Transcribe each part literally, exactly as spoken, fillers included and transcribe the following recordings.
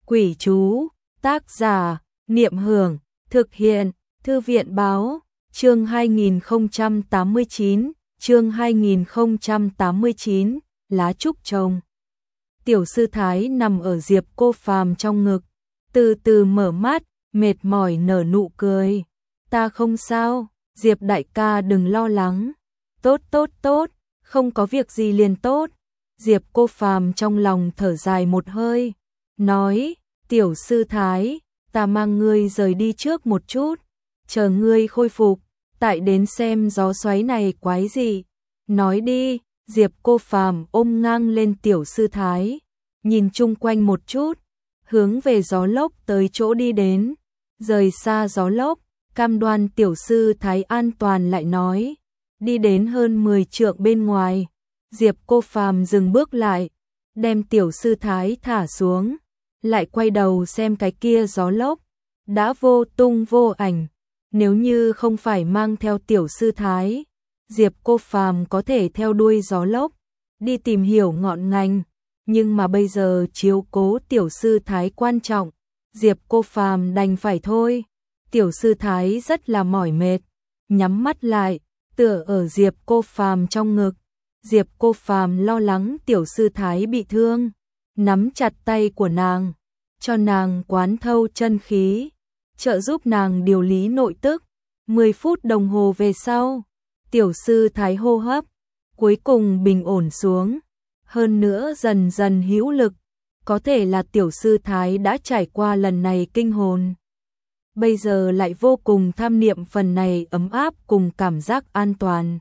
Quỷ chú, tác giả, Niệm Hưởng, thực hiện, Thư viện báo, chương hai nghìn không trăm tám mươi chín, chương hai nghìn không trăm tám mươi chín, lá trúc trồng. Tiểu sư Thái nằm ở Diệp Cô Phàm trong ngực, từ từ mở mắt, mệt mỏi nở nụ cười. Ta không sao, Diệp đại ca đừng lo lắng. Tốt tốt tốt, không có việc gì liền tốt. Diệp Cô Phàm trong lòng thở dài một hơi, nói, tiểu sư Thái, ta mang ngươi rời đi trước một chút, chờ ngươi khôi phục, tại đến xem gió xoáy này quái gì. Nói đi, Diệp Cô Phàm ôm ngang lên tiểu sư Thái, nhìn chung quanh một chút, hướng về gió lốc tới chỗ đi đến, rời xa gió lốc, cam đoan tiểu sư Thái an toàn lại nói, đi đến hơn mười trượng bên ngoài, Diệp Cô Phàm dừng bước lại, đem tiểu sư Thái thả xuống, lại quay đầu xem cái kia gió lốc, đã vô tung vô ảnh, nếu như không phải mang theo tiểu sư Thái, Diệp Cô Phàm có thể theo đuôi gió lốc, đi tìm hiểu ngọn ngành, nhưng mà bây giờ chiếu cố tiểu sư Thái quan trọng, Diệp Cô Phàm đành phải thôi. Tiểu sư Thái rất là mỏi mệt, nhắm mắt lại, tựa ở Diệp Cô Phàm trong ngực. Diệp Cô Phàm lo lắng tiểu sư Thái bị thương, nắm chặt tay của nàng, cho nàng quán thâu chân khí, trợ giúp nàng điều lý nội tức. mười phút đồng hồ về sau, tiểu sư Thái hô hấp cuối cùng bình ổn xuống, hơn nữa dần dần hữu lực, có thể là tiểu sư Thái đã trải qua lần này kinh hồn. Bây giờ lại vô cùng tham niệm phần này ấm áp cùng cảm giác an toàn.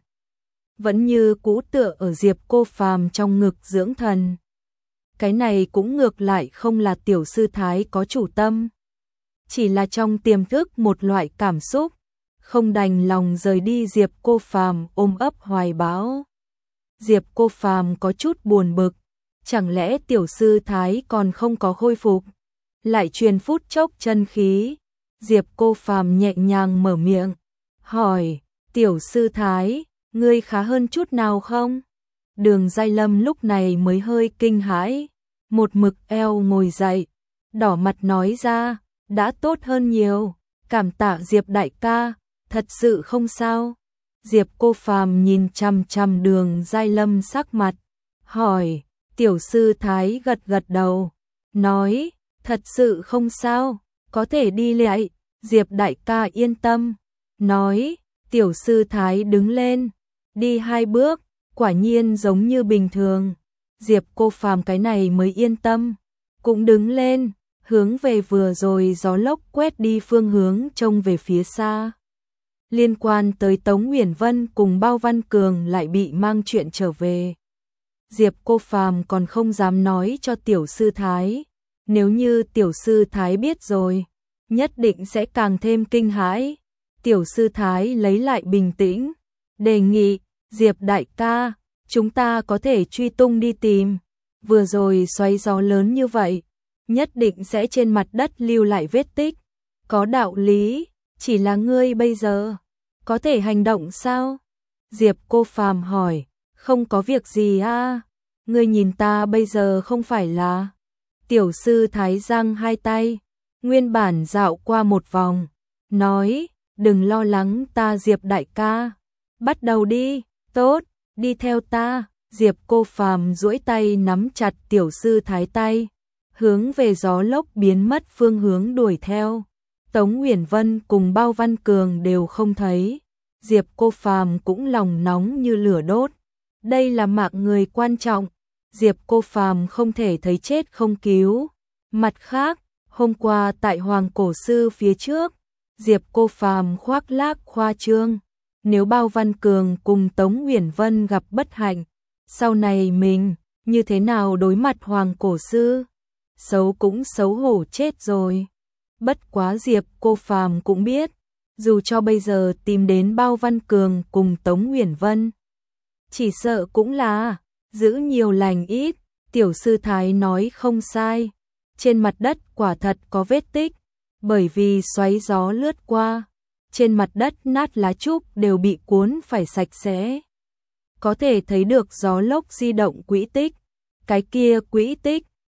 Vẫn như cũ tựa ở Diệp Cô Phàm trong ngực dưỡng thần. Cái này cũng ngược lại không là tiểu sư Thái có chủ tâm. Chỉ là trong tiềm thức một loại cảm xúc, không đành lòng rời đi Diệp Cô Phàm ôm ấp hoài bão. Diệp Cô Phàm có chút buồn bực, chẳng lẽ tiểu sư Thái còn không có khôi phục, lại truyền phút chốc chân khí. Diệp Cô Phàm nhẹ nhàng mở miệng, hỏi, tiểu sư Thái, ngươi khá hơn chút nào không? Đường Giai Lâm lúc này mới hơi kinh hãi, một mực eo ngồi dậy, đỏ mặt nói ra, đã tốt hơn nhiều, cảm tạ Diệp đại ca, thật sự không sao. Diệp Cô Phàm nhìn chằm chằm Đường Giai Lâm sắc mặt, hỏi, tiểu sư Thái gật gật đầu, nói, thật sự không sao, có thể đi lại. Diệp đại ca yên tâm, nói, tiểu sư Thái đứng lên, đi hai bước, quả nhiên giống như bình thường. Diệp Cô Phàm cái này mới yên tâm, cũng đứng lên, hướng về vừa rồi gió lốc quét đi phương hướng trông về phía xa. Liên quan tới Tống Uyển Vân cùng Bao Văn Cường lại bị mang chuyện trở về. Diệp Cô Phàm còn không dám nói cho tiểu sư Thái, nếu như tiểu sư Thái biết rồi, nhất định sẽ càng thêm kinh hãi. Tiểu sư Thái lấy lại bình tĩnh, đề nghị, Diệp đại ca, chúng ta có thể truy tung đi tìm. Vừa rồi xoáy gió lớn như vậy, nhất định sẽ trên mặt đất lưu lại vết tích. Có đạo lý, chỉ là ngươi bây giờ, có thể hành động sao? Diệp Cô Phàm hỏi, không có việc gì à? Ngươi nhìn ta bây giờ không phải là... Tiểu sư Thái giang hai tay, nguyên bản dạo qua một vòng, nói, đừng lo lắng ta Diệp đại ca, bắt đầu đi, tốt, đi theo ta. Diệp Cô Phàm duỗi tay nắm chặt tiểu sư Thái tay, hướng về gió lốc biến mất phương hướng đuổi theo. Tống Uyển Vân cùng Bao Văn Cường đều không thấy, Diệp Cô Phàm cũng lòng nóng như lửa đốt. Đây là mạng người quan trọng, Diệp Cô Phàm không thể thấy chết không cứu. Mặt khác, hôm qua tại Hoàng Cổ Sư phía trước, Diệp Cô Phàm khoác lác khoa trương, nếu Bao Văn Cường cùng Tống Uyển Vân gặp bất hạnh, sau này mình như thế nào đối mặt Hoàng Cổ Sư? Xấu cũng xấu hổ chết rồi. Bất quá Diệp Cô Phàm cũng biết, dù cho bây giờ tìm đến Bao Văn Cường cùng Tống Uyển Vân, chỉ sợ cũng là giữ nhiều lành ít. Tiểu sư Thái nói không sai, trên mặt đất quả thật có vết tích, bởi vì xoáy gió lướt qua, trên mặt đất nát lá trúc đều bị cuốn phải sạch sẽ. Có thể thấy được gió lốc di động quỹ tích, cái kia quỹ tích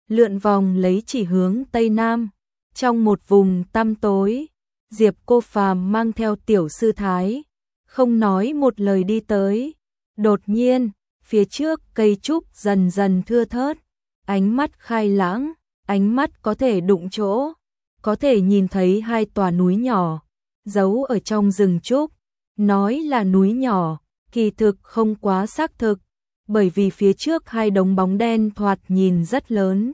lượn vòng lấy chỉ hướng Tây Nam. Trong một vùng tăm tối, Diệp Cô Phàm mang theo tiểu sư thái, không nói một lời đi tới. Đột nhiên, phía trước cây trúc dần dần thưa thớt, ánh mắt khai lãng, ánh mắt có thể đụng chỗ, có thể nhìn thấy hai tòa núi nhỏ, giấu ở trong rừng trúc. Nói là núi nhỏ, kỳ thực không quá xác thực, bởi vì phía trước hai đống bóng đen thoạt nhìn rất lớn.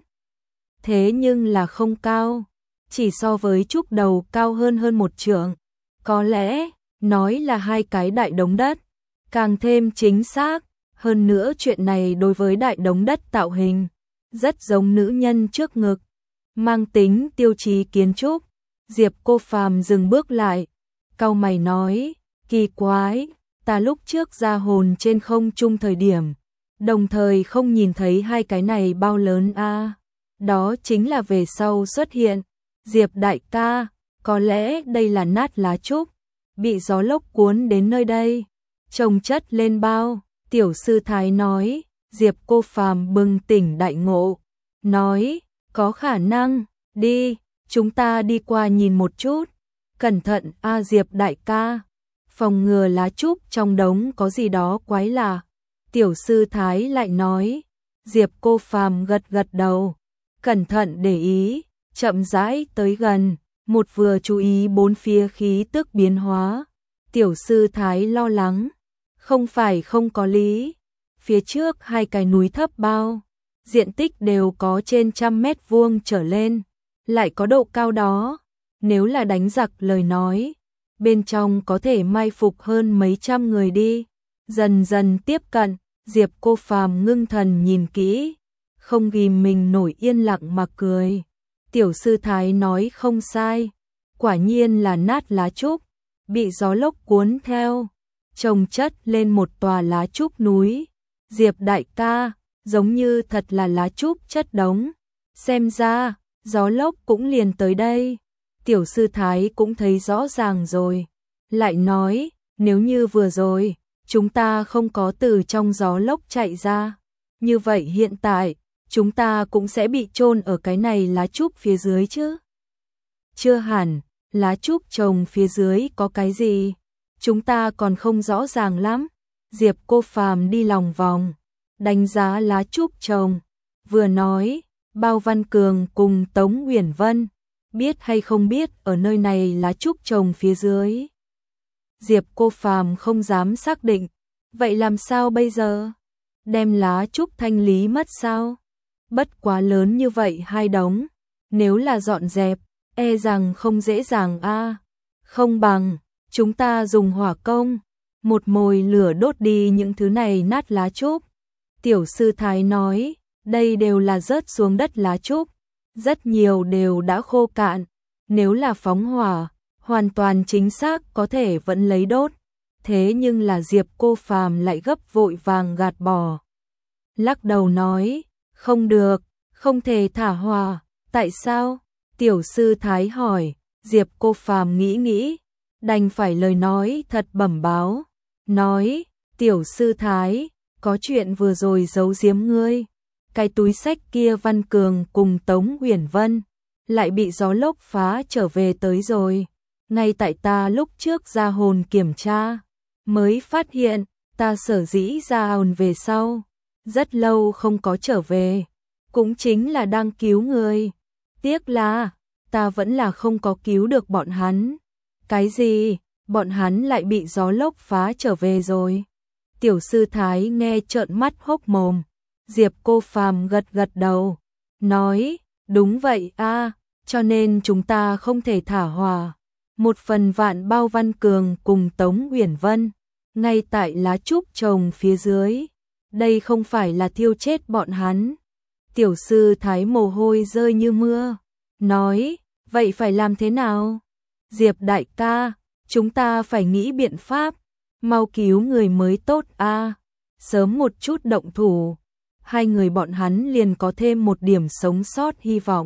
Thế nhưng là không cao, chỉ so với trúc đầu cao hơn hơn một trượng. Có lẽ, nói là hai cái đại đống đất, càng thêm chính xác. Hơn nữa chuyện này đối với đại đống đất tạo hình, rất giống nữ nhân trước ngực, mang tính tiêu chí kiến trúc. Diệp Cô Phàm dừng bước lại, cau mày nói, kỳ quái, ta lúc trước ra hồn trên không trung thời điểm, đồng thời không nhìn thấy hai cái này bao lớn a. À, đó chính là về sau xuất hiện. Diệp đại ca, có lẽ đây là nát lá trúc, bị gió lốc cuốn đến nơi đây, chồng chất lên bao. Tiểu sư thái nói. Diệp Cô Phàm bừng tỉnh đại ngộ, nói, có khả năng, đi, chúng ta đi qua nhìn một chút. Cẩn thận a Diệp đại ca, phòng ngừa lá trúc trong đống có gì đó quái lạ. Tiểu sư thái lại nói. Diệp Cô Phàm gật gật đầu, cẩn thận để ý, chậm rãi tới gần, một vừa chú ý bốn phía khí tức biến hóa. Tiểu sư thái lo lắng, không phải không có lý, phía trước hai cái núi thấp bao, diện tích đều có trên trăm mét vuông trở lên, lại có độ cao đó, nếu là đánh giặc lời nói, bên trong có thể mai phục hơn mấy trăm người đi. Dần dần tiếp cận, Diệp Cô Phàm ngưng thần nhìn kỹ, không ghim mình nổi, yên lặng mà cười. Tiểu sư thái nói không sai, quả nhiên là nát lá trúc, bị gió lốc cuốn theo, chồng chất lên một tòa lá trúc núi. Diệp đại ca, giống như thật là lá trúc chất đống, xem ra, gió lốc cũng liền tới đây. Tiểu sư thái cũng thấy rõ ràng rồi, lại nói, nếu như vừa rồi, chúng ta không có từ trong gió lốc chạy ra, như vậy hiện tại, chúng ta cũng sẽ bị chôn ở cái này lá trúc phía dưới chứ. Chưa hẳn, lá trúc trồng phía dưới có cái gì, chúng ta còn không rõ ràng lắm. Diệp Cô Phàm đi lòng vòng, đánh giá lá trúc trồng, vừa nói, Bao Văn Cường cùng Tống Uyển Vân, biết hay không biết ở nơi này lá trúc trồng phía dưới. Diệp Cô Phàm không dám xác định, vậy làm sao bây giờ? Đem lá trúc thanh lý mất sao? Bất quá lớn như vậy hai đống, nếu là dọn dẹp, e rằng không dễ dàng a. À. Không bằng, chúng ta dùng hỏa công, một mồi lửa đốt đi những thứ này nát lá trúc. Tiểu sư thái nói, đây đều là rớt xuống đất lá trúc, rất nhiều đều đã khô cạn, nếu là phóng hỏa, hoàn toàn chính xác có thể vẫn lấy đốt. Thế nhưng là Diệp Cô Phàm lại gấp vội vàng gạt bỏ. Lắc đầu nói, không được, không thể thả hỏa. Tại sao? Tiểu sư thái hỏi. Diệp Cô Phàm nghĩ nghĩ, đành phải lời nói thật bẩm báo, nói, tiểu sư thái, có chuyện vừa rồi giấu giếm ngươi, cái túi sách kia Văn Cường cùng Tống Uyển Vân lại bị gió lốc phá trở về tới rồi, ngay tại ta lúc trước ra hồn kiểm tra, mới phát hiện, ta sở dĩ ra hồn về sau, rất lâu không có trở về, cũng chính là đang cứu người, tiếc là ta vẫn là không có cứu được bọn hắn. Cái gì? Bọn hắn lại bị gió lốc phá trở về rồi. Tiểu sư thái nghe trợn mắt hốc mồm. Diệp Cô Phàm gật gật đầu, nói, đúng vậy a, cho nên chúng ta không thể thả hỏa. Một phần vạn Bao Văn Cường cùng Tống Uyển Vân, ngay tại lá trúc trồng phía dưới. Đây không phải là thiêu chết bọn hắn. Tiểu sư thái mồ hôi rơi như mưa, nói, vậy phải làm thế nào? Diệp đại ca, chúng ta phải nghĩ biện pháp, mau cứu người mới tốt a. À, sớm một chút động thủ, hai người bọn hắn liền có thêm một điểm sống sót hy vọng.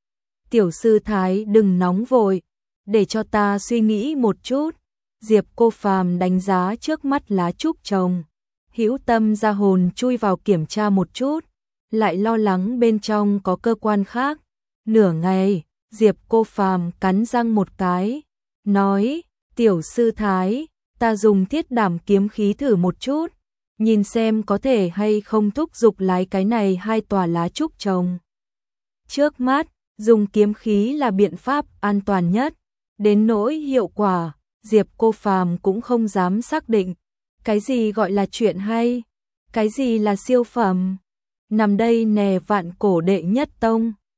Tiểu sư thái đừng nóng vội, để cho ta suy nghĩ một chút. Diệp Cô Phàm đánh giá trước mắt lá trúc trồng, hữu tâm ra hồn chui vào kiểm tra một chút, lại lo lắng bên trong có cơ quan khác. Nửa ngày, Diệp Cô Phàm cắn răng một cái, nói, tiểu sư thái, ta dùng thiết đảm kiếm khí thử một chút, nhìn xem có thể hay không thúc giục lái cái này hai tòa lá trúc trồng. Trước mắt, dùng kiếm khí là biện pháp an toàn nhất, đến nỗi hiệu quả, Diệp Cô Phàm cũng không dám xác định. Cái gì gọi là chuyện hay? Cái gì là siêu phẩm? Nằm đây nè vạn cổ đệ nhất tông.